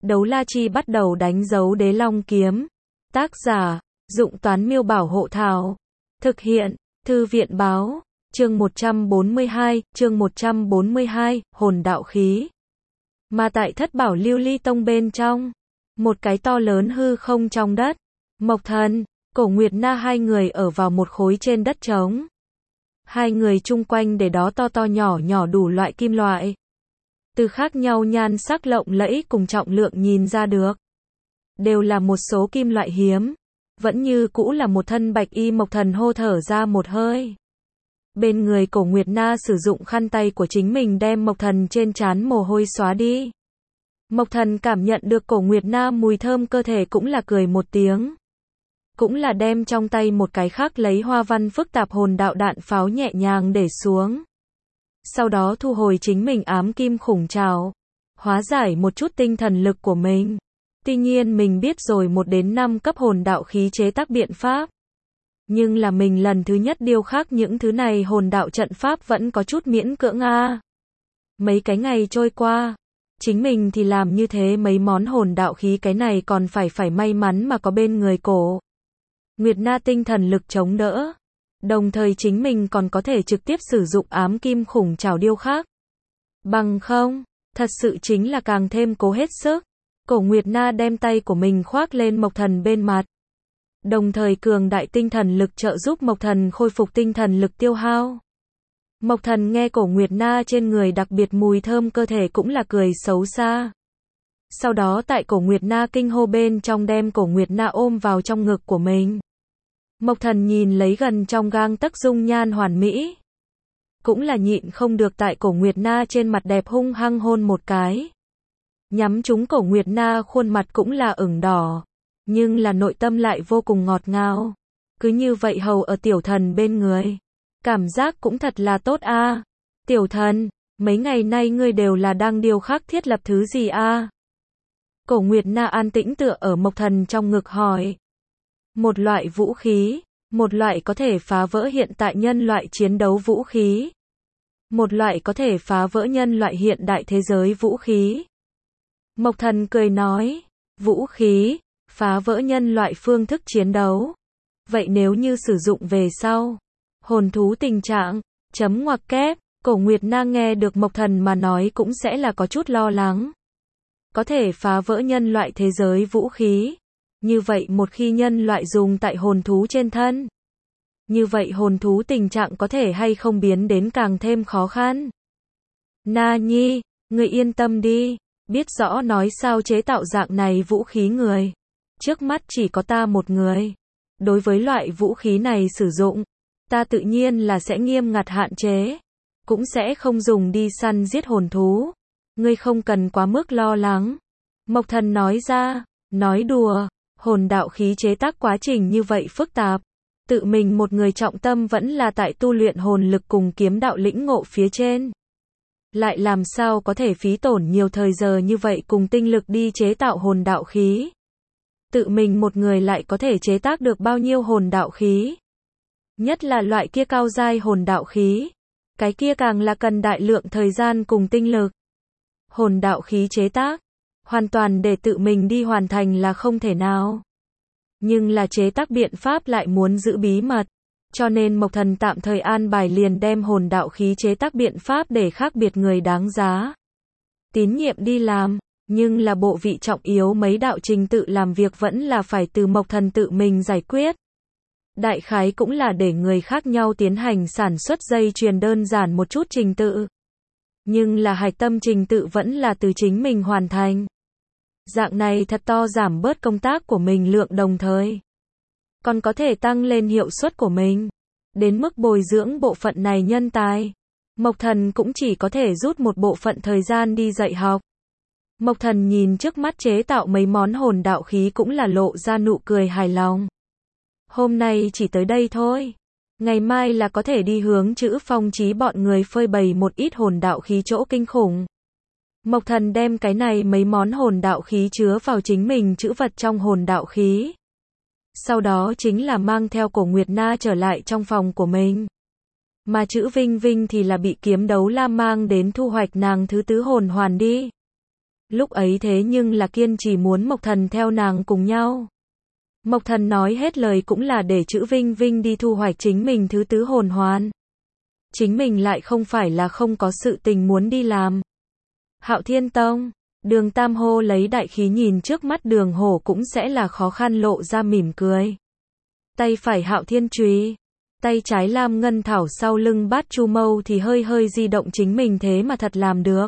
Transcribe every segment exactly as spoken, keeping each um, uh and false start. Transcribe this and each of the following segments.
Đấu la chi bắt đầu đánh dấu đế long kiếm. Tác giả, Dụng Toán Miêu Bảo Hộ Thảo. Thực hiện, Thư viện Báo. Chương một trăm bốn mươi hai, chương một trăm bốn mươi hai, hồn đạo khí. Mà tại Thất Bảo Lưu Ly Tông bên trong, một cái to lớn hư không trong đất, Mộc Thần, Cổ Nguyệt Na hai người ở vào một khối trên đất trống. Hai người chung quanh để đó to to nhỏ nhỏ đủ loại kim loại. Từ khác nhau nhan sắc lộng lẫy cùng trọng lượng nhìn ra được. Đều là một số kim loại hiếm. Vẫn như cũ là một thân bạch y. Mộc Thần hô thở ra một hơi. Bên người Cổ Nguyệt Na sử dụng khăn tay của chính mình đem Mộc Thần trên trán mồ hôi xóa đi. Mộc Thần cảm nhận được Cổ Nguyệt Na mùi thơm cơ thể cũng là cười một tiếng. Cũng là đem trong tay một cái khác lấy hoa văn phức tạp hồn đạo đạn pháo nhẹ nhàng để xuống. Sau đó thu hồi chính mình ám kim khủng trảo. Hóa giải một chút tinh thần lực của mình. Tuy nhiên mình biết rồi một đến năm cấp hồn đạo khí chế tác biện pháp. Nhưng là mình lần thứ nhất điêu khắc những thứ này hồn đạo trận pháp vẫn có chút miễn cưỡng a. Mấy cái ngày trôi qua, chính mình thì làm như thế mấy món hồn đạo khí cái này còn phải phải may mắn mà có bên người Cổ Nguyệt Na tinh thần lực chống đỡ. Đồng thời chính mình còn có thể trực tiếp sử dụng ám kim khủng trảo điêu khắc. Bằng không, thật sự chính là càng thêm cố hết sức. Cổ Nguyệt Na đem tay của mình khoác lên Mộc Thần bên mặt. Đồng thời cường đại tinh thần lực trợ giúp Mộc Thần khôi phục tinh thần lực tiêu hao. Mộc Thần nghe Cổ Nguyệt Na trên người đặc biệt mùi thơm cơ thể cũng là cười xấu xa. Sau đó tại Cổ Nguyệt Na kinh hô bên trong đem Cổ Nguyệt Na ôm vào trong ngực của mình. Mộc Thần nhìn lấy gần trong gang tấc dung nhan hoàn mỹ. Cũng là nhịn không được tại Cổ Nguyệt Na trên mặt đẹp hung hăng hôn một cái. Nhắm trúng Cổ Nguyệt Na khuôn mặt cũng là ửng đỏ. Nhưng là nội tâm lại vô cùng ngọt ngào. Cứ như vậy hầu ở tiểu thần bên người. Cảm giác cũng thật là tốt a. À. Tiểu thần, mấy ngày nay ngươi đều là đang điêu khắc thiết lập thứ gì a? À? Cổ Nguyệt Na an tĩnh tựa ở Mộc Thần trong ngực hỏi. Một loại vũ khí, một loại có thể phá vỡ hiện tại nhân loại chiến đấu vũ khí. Một loại có thể phá vỡ nhân loại hiện đại thế giới vũ khí. Mộc Thần cười nói, vũ khí, phá vỡ nhân loại phương thức chiến đấu. Vậy nếu như sử dụng về sau, hồn thú tình trạng, chấm ngoặc kép, Cổ Nguyệt Na nghe được Mộc Thần mà nói cũng sẽ là có chút lo lắng. Có thể phá vỡ nhân loại thế giới vũ khí. Như vậy một khi nhân loại dùng tại hồn thú trên thân. Như vậy hồn thú tình trạng có thể hay không biến đến càng thêm khó khăn. Na Nhi, người yên tâm đi. Biết rõ nói sao chế tạo dạng này vũ khí người. Trước mắt chỉ có ta một người. Đối với loại vũ khí này sử dụng, ta tự nhiên là sẽ nghiêm ngặt hạn chế. Cũng sẽ không dùng đi săn giết hồn thú. Ngươi không cần quá mức lo lắng. Mộc Thần nói ra, nói đùa, hồn đạo khí chế tác quá trình như vậy phức tạp. Tự mình một người trọng tâm vẫn là tại tu luyện hồn lực cùng kiếm đạo lĩnh ngộ phía trên. Lại làm sao có thể phí tổn nhiều thời giờ như vậy cùng tinh lực đi chế tạo hồn đạo khí. Tự mình một người lại có thể chế tác được bao nhiêu hồn đạo khí. Nhất là loại kia cao giai hồn đạo khí. Cái kia càng là cần đại lượng thời gian cùng tinh lực. Hồn đạo khí chế tác, hoàn toàn để tự mình đi hoàn thành là không thể nào. Nhưng là chế tác biện pháp lại muốn giữ bí mật. Cho nên Mộc Thần tạm thời an bài liền đem hồn đạo khí chế tác biện pháp để khác biệt người đáng giá. Tín nhiệm đi làm, nhưng là bộ vị trọng yếu mấy đạo trình tự làm việc vẫn là phải từ Mộc Thần tự mình giải quyết. Đại khái cũng là để người khác nhau tiến hành sản xuất dây chuyền đơn giản một chút trình tự. Nhưng là hạch tâm trình tự vẫn là từ chính mình hoàn thành. Dạng này thật to giảm bớt công tác của mình lượng đồng thời. Còn có thể tăng lên hiệu suất của mình. Đến mức bồi dưỡng bộ phận này nhân tài. Mộc Thần cũng chỉ có thể rút một bộ phận thời gian đi dạy học. Mộc Thần nhìn trước mắt chế tạo mấy món hồn đạo khí cũng là lộ ra nụ cười hài lòng. Hôm nay chỉ tới đây thôi. Ngày mai là có thể đi hướng Chữ Phong Chí bọn người phơi bày một ít hồn đạo khí chỗ kinh khủng. Mộc Thần đem cái này mấy món hồn đạo khí chứa vào chính mình chữ vật trong hồn đạo khí. Sau đó chính là mang theo Cổ Nguyệt Na trở lại trong phòng của mình. Mà Chữ Vinh Vinh thì là bị Kiếm Đấu La mang đến thu hoạch nàng thứ tứ hồn hoàn đi. Lúc ấy thế nhưng là kiên trì muốn Mộc Thần theo nàng cùng nhau. Mộc Thần nói hết lời cũng là để chữ Vinh Vinh đi thu hoạch chính mình thứ tứ hồn hoàn. Chính mình lại không phải là không có sự tình muốn đi làm. Hạo Thiên Tông, Đường Tam hô lấy đại khí nhìn trước mắt Đường Hổ cũng sẽ là khó khăn lộ ra mỉm cười. Tay phải Hạo Thiên Chùy, tay trái Lam Ngân Thảo sau lưng Bát Chu Mâu thì hơi hơi di động chính mình thế mà thật làm được.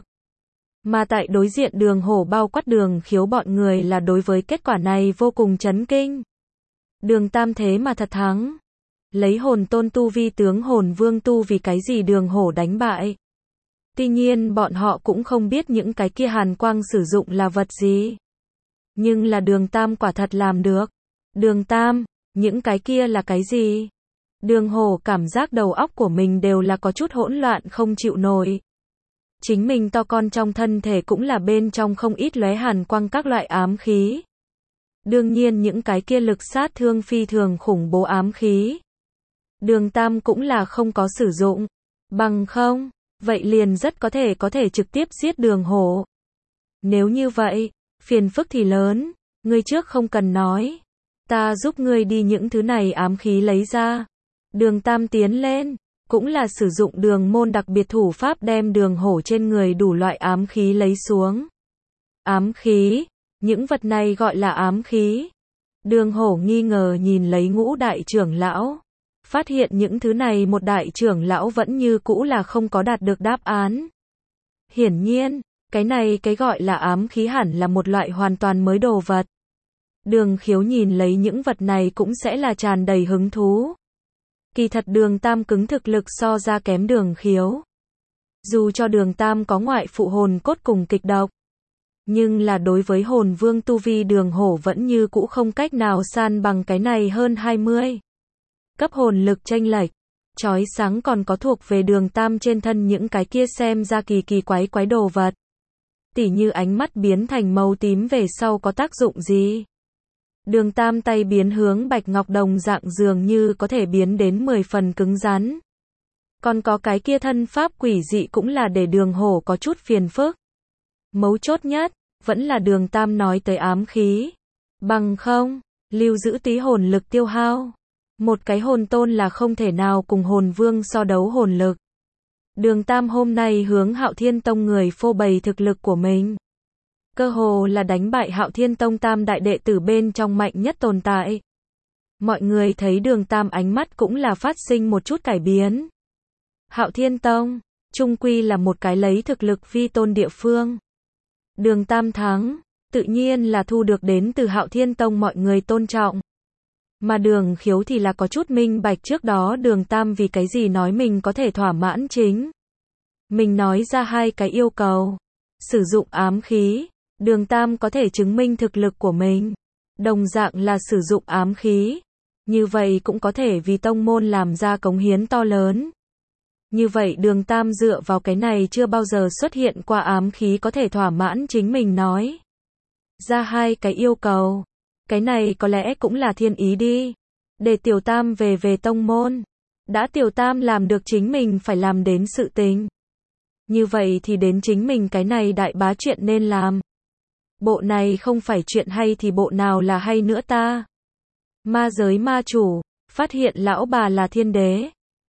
Mà tại đối diện Đường Hổ bao quát Đường Khiếu bọn người là đối với kết quả này vô cùng chấn kinh. Đường Tam thế mà thật thắng. Lấy hồn tôn tu vi tướng hồn vương tu vì cái gì Đường Hổ đánh bại. Tuy nhiên bọn họ cũng không biết những cái kia hàn quang sử dụng là vật gì. Nhưng là Đường Tam quả thật làm được. Đường Tam, những cái kia là cái gì? Đường Hổ cảm giác đầu óc của mình đều là có chút hỗn loạn không chịu nổi. Chính mình to con trong thân thể cũng là bên trong không ít lóe hàn quang các loại ám khí. Đương nhiên những cái kia lực sát thương phi thường khủng bố ám khí. Đường Tam cũng là không có sử dụng. Bằng không, vậy liền rất có thể có thể trực tiếp giết Đường Hổ. Nếu như vậy, phiền phức thì lớn, ngươi trước không cần nói. Ta giúp ngươi đi những thứ này ám khí lấy ra. Đường Tam tiến lên, cũng là sử dụng đường môn đặc biệt thủ pháp đem Đường Hổ trên người đủ loại ám khí lấy xuống. Ám khí, những vật này gọi là ám khí. Đường Hổ nghi ngờ nhìn lấy Ngũ đại trưởng lão, phát hiện những thứ này một đại trưởng lão vẫn như cũ là không có đạt được đáp án. Hiển nhiên, cái này cái gọi là ám khí hẳn là một loại hoàn toàn mới đồ vật. Đường Khiếu nhìn lấy những vật này cũng sẽ là tràn đầy hứng thú. Kỳ thật Đường Tam cứng thực lực so ra kém Đường Khiếu. Dù cho Đường Tam có ngoại phụ hồn cốt cùng kịch độc, nhưng là đối với hồn vương tu vi Đường Hổ vẫn như cũ không cách nào san bằng cái này hơn hai mươi. Cấp hồn lực chênh lệch, chói sáng còn có thuộc về Đường Tam trên thân những cái kia xem ra kỳ kỳ quái quái đồ vật. Tỉ như ánh mắt biến thành màu tím về sau có tác dụng gì? Đường Tam tay biến hướng bạch ngọc đồng dạng dường như có thể biến đến mười phần cứng rắn. Còn có cái kia thân pháp quỷ dị cũng là để Đường Hổ có chút phiền phức. Mấu chốt nhất, vẫn là Đường Tam nói tới ám khí. Bằng không, lưu giữ tí hồn lực tiêu hao. Một cái hồn tôn là không thể nào cùng hồn vương so đấu hồn lực. Đường Tam hôm nay hướng Hạo Thiên Tông người phô bày thực lực của mình. Cơ hồ là đánh bại Hạo Thiên Tông tam đại đệ tử bên trong mạnh nhất tồn tại. Mọi người thấy Đường Tam ánh mắt cũng là phát sinh một chút cải biến. Hạo Thiên Tông, chung quy là một cái lấy thực lực vi tôn địa phương. Đường Tam thắng, tự nhiên là thu được đến từ Hạo Thiên Tông mọi người tôn trọng. Mà Đường Khiếu thì là có chút minh bạch trước đó Đường Tam vì cái gì nói mình có thể thỏa mãn chính. Mình nói ra hai cái yêu cầu. Sử dụng ám khí, Đường Tam có thể chứng minh thực lực của mình. Đồng dạng là sử dụng ám khí. Như vậy cũng có thể vì tông môn làm ra cống hiến to lớn. Như vậy Đường Tam dựa vào cái này chưa bao giờ xuất hiện qua ám khí có thể thỏa mãn chính mình nói. Ra hai cái yêu cầu. Cái này có lẽ cũng là thiên ý đi. Để Tiểu Tam về về tông môn. Đã Tiểu Tam làm được chính mình phải làm đến sự tình. Như vậy thì đến chính mình cái này đại bá chuyện nên làm. Bộ này không phải chuyện hay thì bộ nào là hay nữa ta. Ma giới ma chủ, phát hiện lão bà là thiên đế.